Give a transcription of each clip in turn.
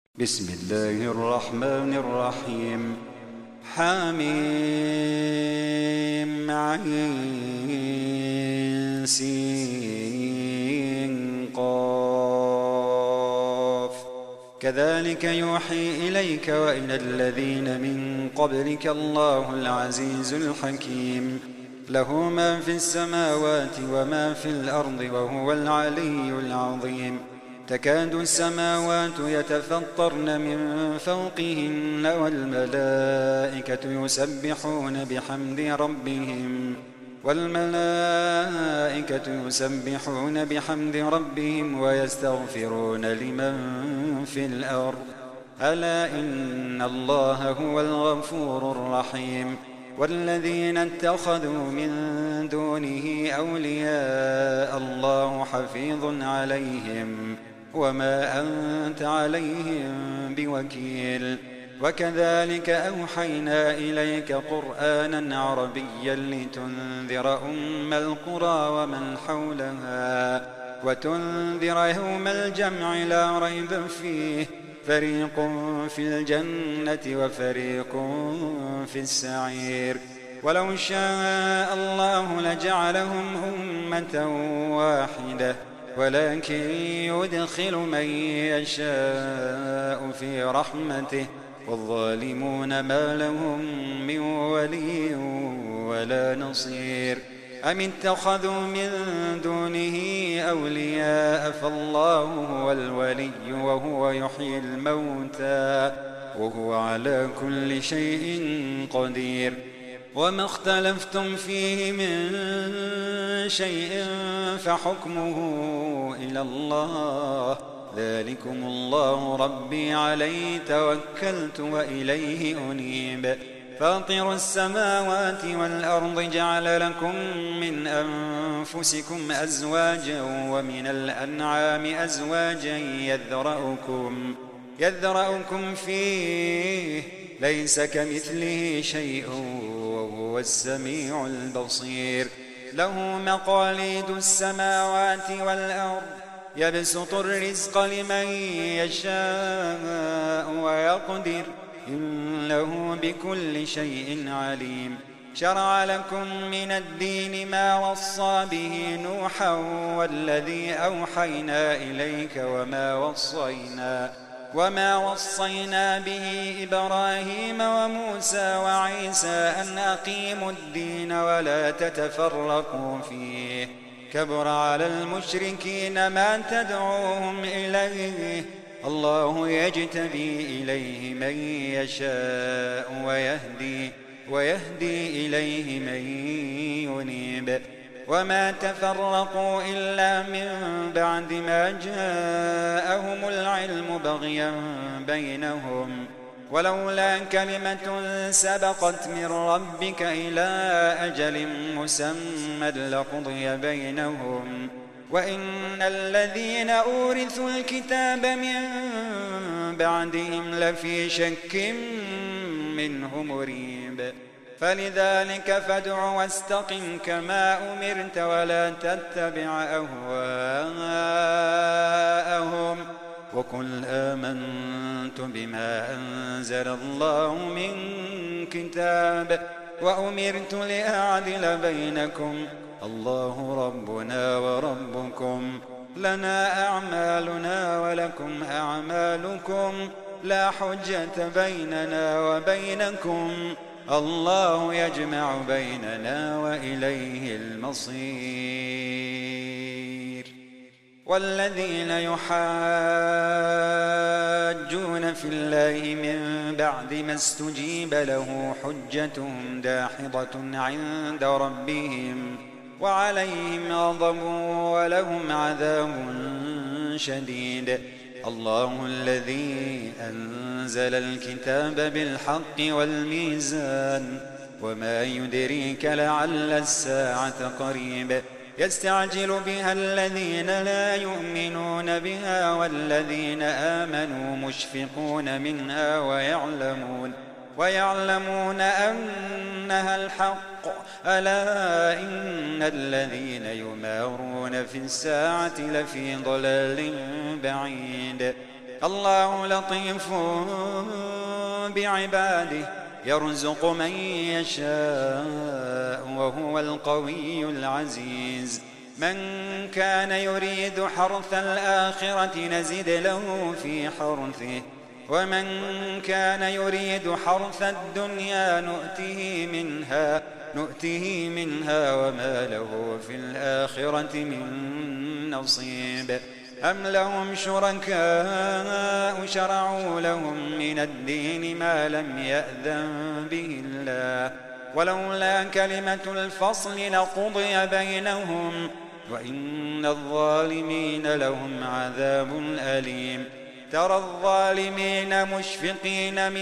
بسم الله الرحمن الرحيم. حميم عين سين قاف. كذلك يوحي إليك وإلى الذين من قبلك الله العزيز الحكيم. له ما في السماوات وما في الأرض وهو العلي العظيم. تكاد السماوات يتفطرن من فوقهن والملائكة يسبحون بحمد ربهم ويستغفرون لمن في الأرض. ألا إن الله هو الغفور الرحيم. والذين اتخذوا من دونه أولياء الله حفيظ عليهم وما أنت عليهم بوكيل. وكذلك أوحينا إليك قرآنا عربيا لتنذر أم القرى ومن حولها وتنذر يوم الجمع لا ريب فيه. فريق في الجنة وفريق في السعير. ولو شاء الله لجعلهم أمة واحدة ولكن يدخل من يشاء في رحمته والظالمون ما لهم من ولي ولا نصير. أم اتخذوا من دونه أولياء فالله هو الولي وهو يحيي الموتى وهو على كل شيء قدير. وما اختلفتم فيه من شيء فحكمه إلى الله. ذلكم الله ربي عليه توكلت وإليه أنيب. فاطر السماوات والأرض جعل لكم من أنفسكم أزواجا ومن الأنعام أزواجا يذرأكم فيه ليس كمثله شيء وهو السميع البصير. له مقاليد السماوات والأرض يبسط الرزق لمن يشاء ويقدر إنه بكل شيء عليم. شرع لكم من الدين ما وصى به نوحا والذي أوحينا إليك وما وصينا به إبراهيم وموسى وعيسى أن أقيموا الدين ولا تتفرقوا فيه. كبر على المشركين ما تدعوهم إليه. الله يجتبي إليه من يشاء ويهدي إليه من ينيب. وما تفرقوا إلا من بعد ما جاءهم العلم بغيا بينهم. ولولا كلمة سبقت من ربك إلى أجل مسمى لقضي بينهم. وإن الذين أورثوا الكتاب من بعدهم لفي شك منه مريب. فلذلك فادع واستقم كما أمرت ولا تتبع أهواءهم. وقل آمنت بما أنزل الله من كتاب وأمرت لأعدل بينكم الله ربنا وربكم لنا أعمالنا ولكم أعمالكم لا حجة بيننا وبينكم الله يجمع بيننا وإليه المصير. والذين يحاجون في الله من بعد ما استجيب له حجتهم داحضة عند ربهم وعليهم غضب ولهم عذاب شديد. الله الذي أنزل الكتاب بالحق والميزان وما يدريك لعل الساعة قريب. يستعجل بها الذين لا يؤمنون بها والذين آمنوا مشفقون منها ويعلمون أنها الحق. ألا إن الذين يمارون في الساعة لفي ضلال بعيد. الله لطيف بعباده يرزق من يشاء وهو القوي العزيز. من كان يريد حرث الآخرة نزد له في حرثه ومن كان يريد حرث الدنيا نؤته منها وما له في الآخرة من نصيب. أم لهم شركاء شرعوا لهم من الدين ما لم يأذن به الله ولولا كلمة الفصل لقضي بينهم وإن الظالمين لهم عذاب أليم. ترى الظالمين مشفقين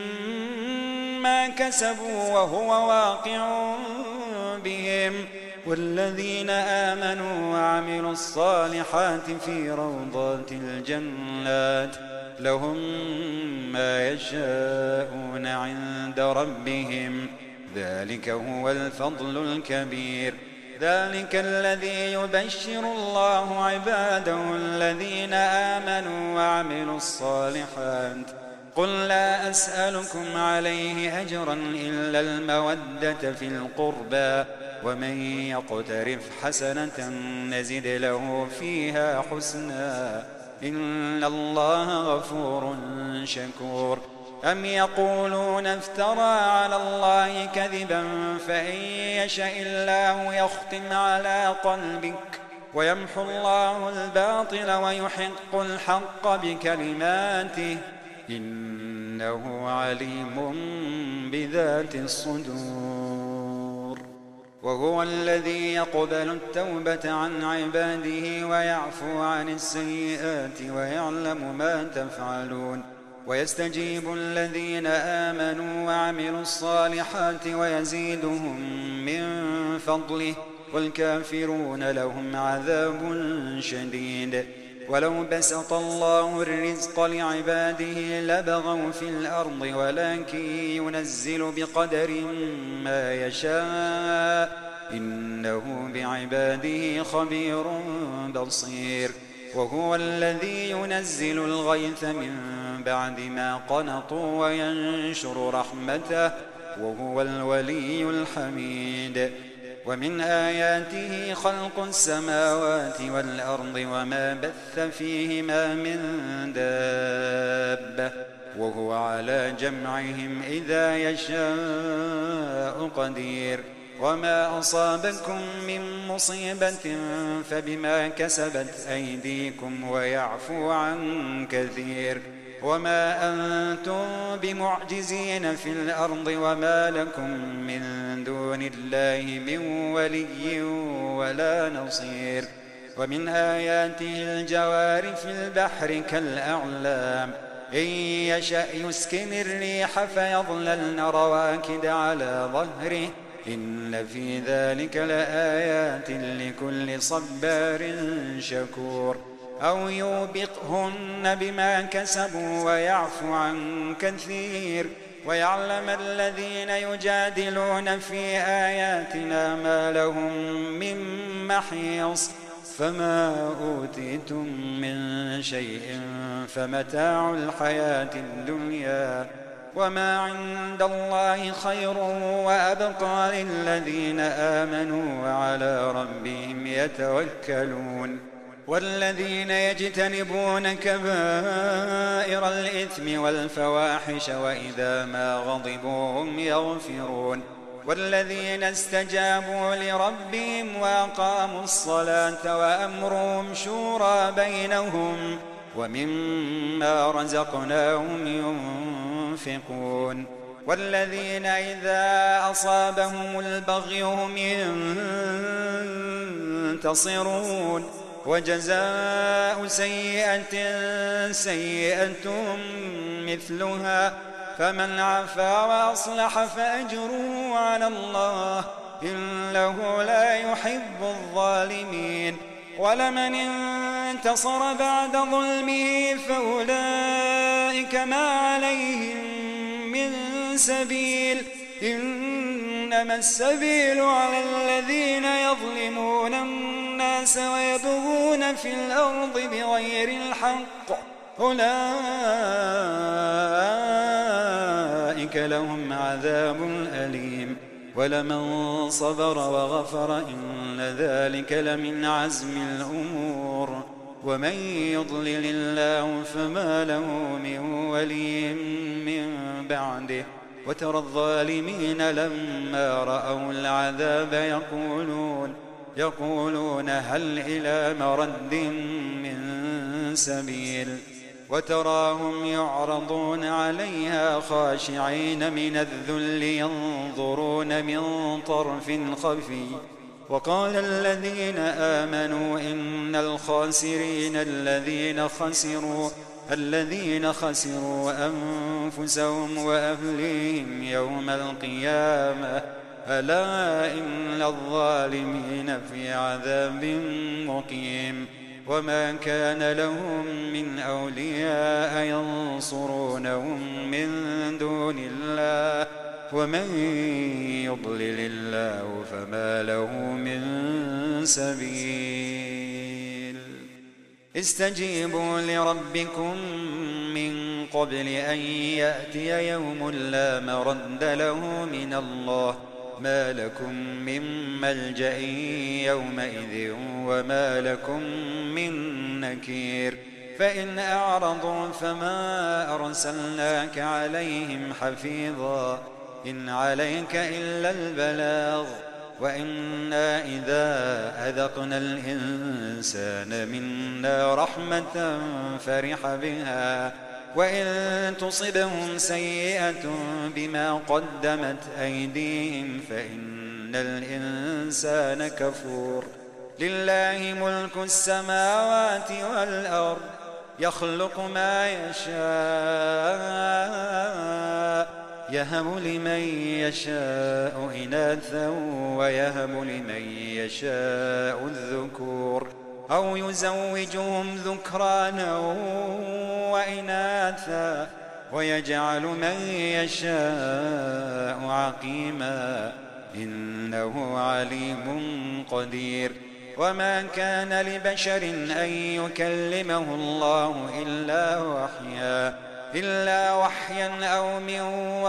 مما كسبوا وهو واقع بهم والذين آمنوا وعملوا الصالحات في روضات الجنات لهم ما يشاءون عند ربهم ذلك هو الفضل الكبير. ذلك الذي يبشر الله عباده الذين آمنوا وعملوا الصالحات. قل لا أسألكم عليه أجرا إلا المودة في القربى ومن يقترف حسنة نزد له فيها حسنا إن الله غفور شكور. أم يقولون افترى على الله كذبا فإن يشأ الله يختم على قلبك ويمحو الله الباطل ويحق الحق بكلماته إنه عليم بذات الصدور. وهو الذي يقبل التوبة عن عباده ويعفو عن السيئات ويعلم ما تفعلون ويستجيب الذين آمنوا وعملوا الصالحات ويزيدهم من فضله والكافرون لهم عذاب شديد. ولو بسط الله الرزق لعباده لبغوا في الأرض ولكن ينزل بقدر ما يشاء إنه بعباده خبير بصير. وهو الذي ينزل الغيث من بعد ما قنطوا وينشر رحمته وهو الولي الحميد. ومن آياته خلق السماوات والأرض وما بث فيهما من دابة وهو على جمعهم إذا يشاء قدير. وما أصابكم من مصيبة فبما كسبت أيديكم ويعفو عن كثير. وما أنتم بمعجزين في الأرض وما لكم من دون الله من ولي ولا نصير. ومن آياته الجوار في البحر كالأعلام إن يشأ يسكن الريح فيظللن رواكد على ظهره إن في ذلك لآيات لكل صبار شكور. أو يوبقهن بما كسبوا ويعفو عن كثير ويعلم الذين يجادلون في آياتنا ما لهم من محيص. فما أوتيتم من شيء فمتاع الحياة الدنيا وما عند الله خير وأبقى للذين آمنوا وعلى ربهم يتوكلون. والذين يجتنبون كبائر الإثم والفواحش وإذا ما غضبوا هم يغفرون. والذين استجابوا لربهم وأقاموا الصلاة وأمرهم شورى بينهم ومما رزقناهم ينفقون. والذين إذا أصابهم البغي هم ينتصرون. وجزاء سيئة سيئة مثلها فمن عفا وأصلح فأجره على الله إنه لا يحب الظالمين. ولمن انتصر بعد ظلمه فأولئك ما عليهم من سبيل إنما السبيل على الذين يظلمون الناس ويبغون في الأرض بغير الحق أولئك لهم عذاب أليم ولمن صبر وغفر إن ذلك لمن عزم الأمور ومن يضلل الله فما له من ولي من بعده وترى الظالمين لما رأوا العذاب يقولون هل إلى مرد من سبيل وتراهم يعرضون عليها خاشعين من الذل ينظرون من طرف خفي وقال الذين آمنوا إن الخاسرين الذين خسروا أنفسهم وأهليهم يوم القيامة ألا إن الظالمين في عذاب مقيم وما كان لهم من أولياء ينصرونهم من دون الله ومن يضلل الله فما له من سبيل استجيبوا لربكم من قبل أن يأتي يوم لا مرد له من الله ما لكم من ملجأ يومئذ وما لكم من نكير فإن أعرضوا فما أرسلناك عليهم حفيظا إن عليك إلا البلاغ وإنا إذا أذقنا الإنسان منا رحمة فرح بها وإن تصبهم سيئة بما قدمت أيديهم فإن الإنسان كفور لله ملك السماوات والأرض يخلق ما يشاء يهب لمن يشاء إناثا ويهب لمن يشاء الذكور أو يزوجهم ذكرانا وإناثا ويجعل من يشاء عقيما إنه عليم قدير وما كان لبشر أن يكلمه الله إلا وحيا أو من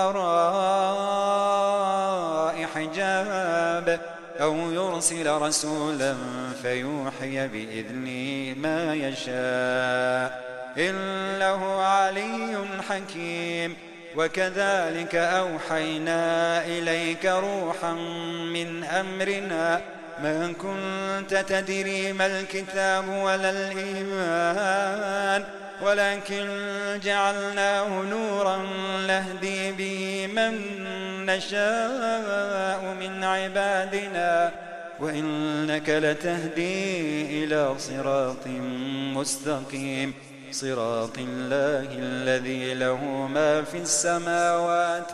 وراء حجاب أو يرسل رسولا فيوحي بإذنه ما يشاء إنه علي حكيم وكذلك أوحينا إليك روحا من أمرنا ما كنت تدري ما الكتاب ولا الإيمان ولكن جعلناه نورا نهدي به من نشاء من عبادنا وإنك لتهدي إلى صراط مستقيم صراط الله الذي له ما في السماوات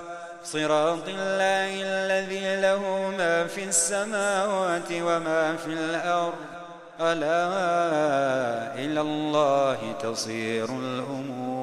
وما في الأرض ألا إلى الله تصير الأمور